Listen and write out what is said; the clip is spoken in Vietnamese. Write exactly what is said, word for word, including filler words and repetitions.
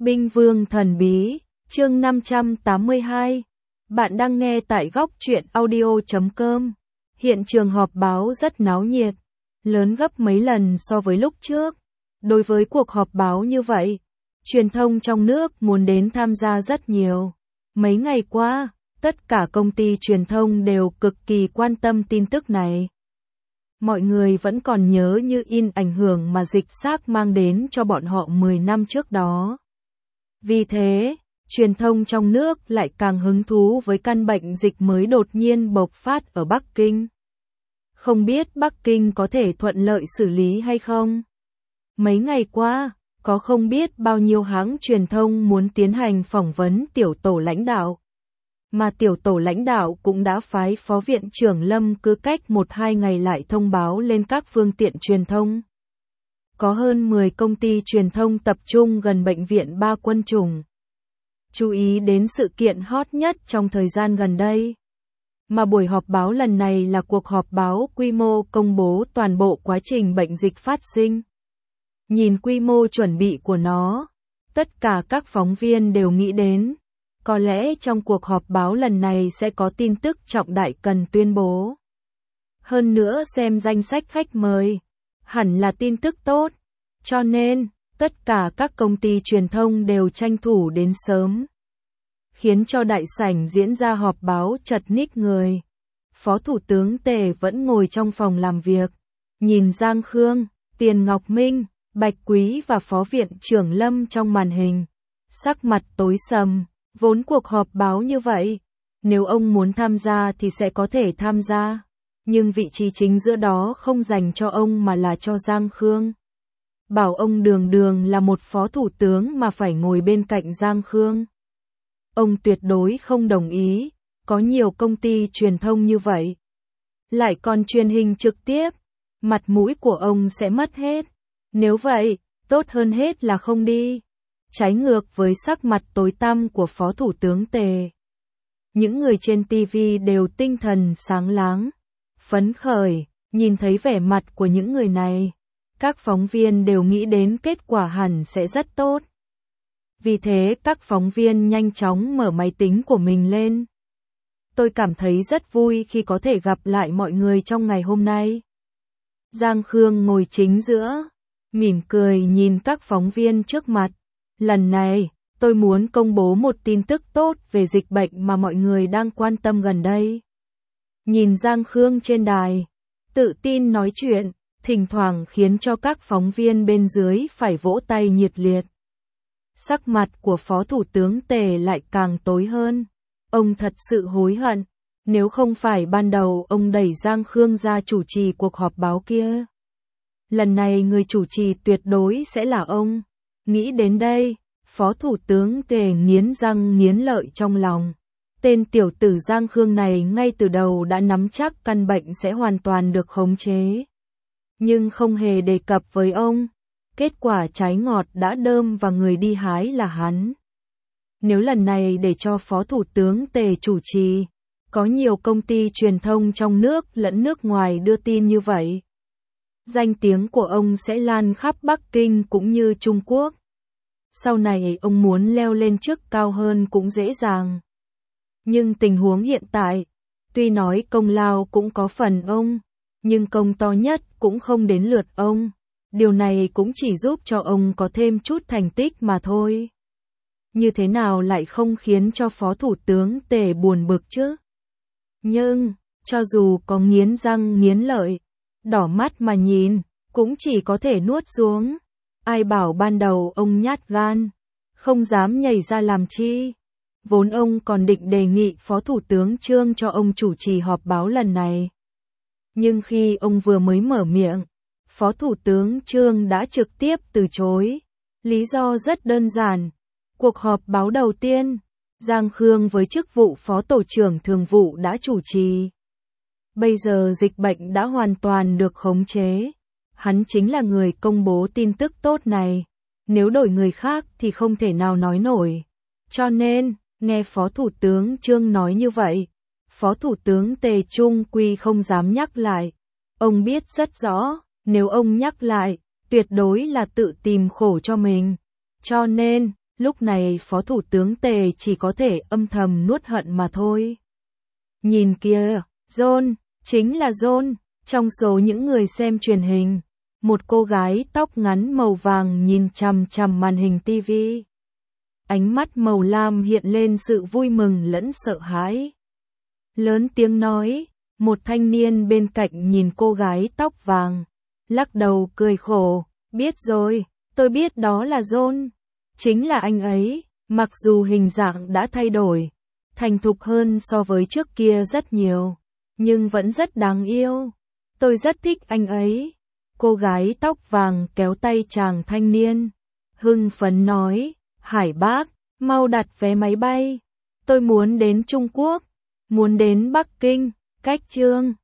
Binh Vương Thần Bí, chương năm trăm tám mươi hai. Bạn đang nghe tại góc truyện audio chấm com. Hiện trường họp báo rất náo nhiệt, lớn gấp mấy lần so với lúc trước. Đối với cuộc họp báo như vậy, truyền thông trong nước muốn đến tham gia rất nhiều. Mấy ngày qua, tất cả công ty truyền thông đều cực kỳ quan tâm tin tức này. Mọi người vẫn còn nhớ như in ảnh hưởng mà dịch xác mang đến cho bọn họ mười năm trước đó. Vì thế, truyền thông trong nước lại càng hứng thú với căn bệnh dịch mới đột nhiên bộc phát ở Bắc Kinh. Không biết Bắc Kinh có thể thuận lợi xử lý hay không? Mấy ngày qua, có không biết bao nhiêu hãng truyền thông muốn tiến hành phỏng vấn tiểu tổ lãnh đạo. Mà tiểu tổ lãnh đạo cũng đã phái Phó Viện trưởng Lâm cứ cách một hai ngày lại thông báo lên các phương tiện truyền thông. Có hơn mười công ty truyền thông tập trung gần bệnh viện Ba Quân Chủng. Chú ý đến sự kiện hot nhất trong thời gian gần đây. Mà buổi họp báo lần này là cuộc họp báo quy mô công bố toàn bộ quá trình bệnh dịch phát sinh. Nhìn quy mô chuẩn bị của nó, tất cả các phóng viên đều nghĩ đến, có lẽ trong cuộc họp báo lần này sẽ có tin tức trọng đại cần tuyên bố. Hơn nữa xem danh sách khách mời, hẳn là tin tức tốt, cho nên, tất cả các công ty truyền thông đều tranh thủ đến sớm. Khiến cho đại sảnh diễn ra họp báo chật ních người. Phó Thủ tướng Tề vẫn ngồi trong phòng làm việc, nhìn Giang Khương, Tiền Ngọc Minh, Bạch Quý và Phó Viện trưởng Lâm trong màn hình. Sắc mặt tối sầm, vốn cuộc họp báo như vậy, nếu ông muốn tham gia thì sẽ có thể tham gia. Nhưng vị trí chính giữa đó không dành cho ông mà là cho Giang Khương. Bảo ông đường đường là một phó thủ tướng mà phải ngồi bên cạnh Giang Khương. Ông tuyệt đối không đồng ý, có nhiều công ty truyền thông như vậy. Lại còn truyền hình trực tiếp, mặt mũi của ông sẽ mất hết. Nếu vậy, tốt hơn hết là không đi. Trái ngược với sắc mặt tối tăm của Phó Thủ tướng Tề. Những người trên ti vi đều tinh thần sáng láng, phấn khởi, nhìn thấy vẻ mặt của những người này. Các phóng viên đều nghĩ đến kết quả hẳn sẽ rất tốt. Vì thế các phóng viên nhanh chóng mở máy tính của mình lên. Tôi cảm thấy rất vui khi có thể gặp lại mọi người trong ngày hôm nay. Giang Khương ngồi chính giữa, mỉm cười nhìn các phóng viên trước mặt. Lần này, tôi muốn công bố một tin tức tốt về dịch bệnh mà mọi người đang quan tâm gần đây. Nhìn Giang Khương trên đài, tự tin nói chuyện, thỉnh thoảng khiến cho các phóng viên bên dưới phải vỗ tay nhiệt liệt. Sắc mặt của Phó Thủ tướng Tề lại càng tối hơn. Ông thật sự hối hận, nếu không phải ban đầu ông đẩy Giang Khương ra chủ trì cuộc họp báo kia. Lần này người chủ trì tuyệt đối sẽ là ông. Nghĩ đến đây, Phó Thủ tướng Tề nghiến răng nghiến lợi trong lòng. Tên tiểu tử Giang Khương này ngay từ đầu đã nắm chắc căn bệnh sẽ hoàn toàn được khống chế. Nhưng không hề đề cập với ông. Kết quả trái ngọt đã đơm và người đi hái là hắn. Nếu lần này để cho Phó Thủ tướng Tề chủ trì, có nhiều công ty truyền thông trong nước lẫn nước ngoài đưa tin như vậy. Danh tiếng của ông sẽ lan khắp Bắc Kinh cũng như Trung Quốc. Sau này ông muốn leo lên chức cao hơn cũng dễ dàng. Nhưng tình huống hiện tại, tuy nói công lao cũng có phần ông, nhưng công to nhất cũng không đến lượt ông. Điều này cũng chỉ giúp cho ông có thêm chút thành tích mà thôi. Như thế nào lại không khiến cho Phó Thủ tướng Tề buồn bực chứ? Nhưng, cho dù có nghiến răng nghiến lợi, đỏ mắt mà nhìn, cũng chỉ có thể nuốt xuống. Ai bảo ban đầu ông nhát gan, không dám nhảy ra làm chi. Vốn ông còn định đề nghị Phó Thủ tướng Trương cho ông chủ trì họp báo lần này. Nhưng khi ông vừa mới mở miệng, Phó Thủ tướng Trương đã trực tiếp từ chối. Lý do rất đơn giản. Cuộc họp báo đầu tiên, Giang Khương với chức vụ Phó Tổ trưởng Thường vụ đã chủ trì. Bây giờ dịch bệnh đã hoàn toàn được khống chế. Hắn chính là người công bố tin tức tốt này. Nếu đổi người khác thì không thể nào nói nổi. Cho nên, nghe Phó Thủ tướng Trương nói như vậy, Phó Thủ tướng Tề Trung Quy không dám nhắc lại. Ông biết rất rõ, nếu ông nhắc lại, tuyệt đối là tự tìm khổ cho mình. Cho nên, Lúc này Phó Thủ tướng Tề chỉ có thể âm thầm nuốt hận mà thôi. Nhìn kìa, John, chính là John, trong số những người xem truyền hình. Một cô gái tóc ngắn màu vàng nhìn chằm chằm màn hình ti vi. Ánh mắt màu lam hiện lên sự vui mừng lẫn sợ hãi. Lớn tiếng nói, một thanh niên bên cạnh nhìn cô gái tóc vàng, lắc đầu cười khổ, biết rồi, tôi biết đó là John. Chính là anh ấy, mặc dù hình dạng đã thay đổi, thành thục hơn so với trước kia rất nhiều, nhưng vẫn rất đáng yêu. Tôi rất thích anh ấy. Cô gái tóc vàng kéo tay chàng thanh niên, hưng phấn nói, Hải bác, mau đặt vé máy bay. Tôi muốn đến Trung Quốc, muốn đến Bắc Kinh, cách Chương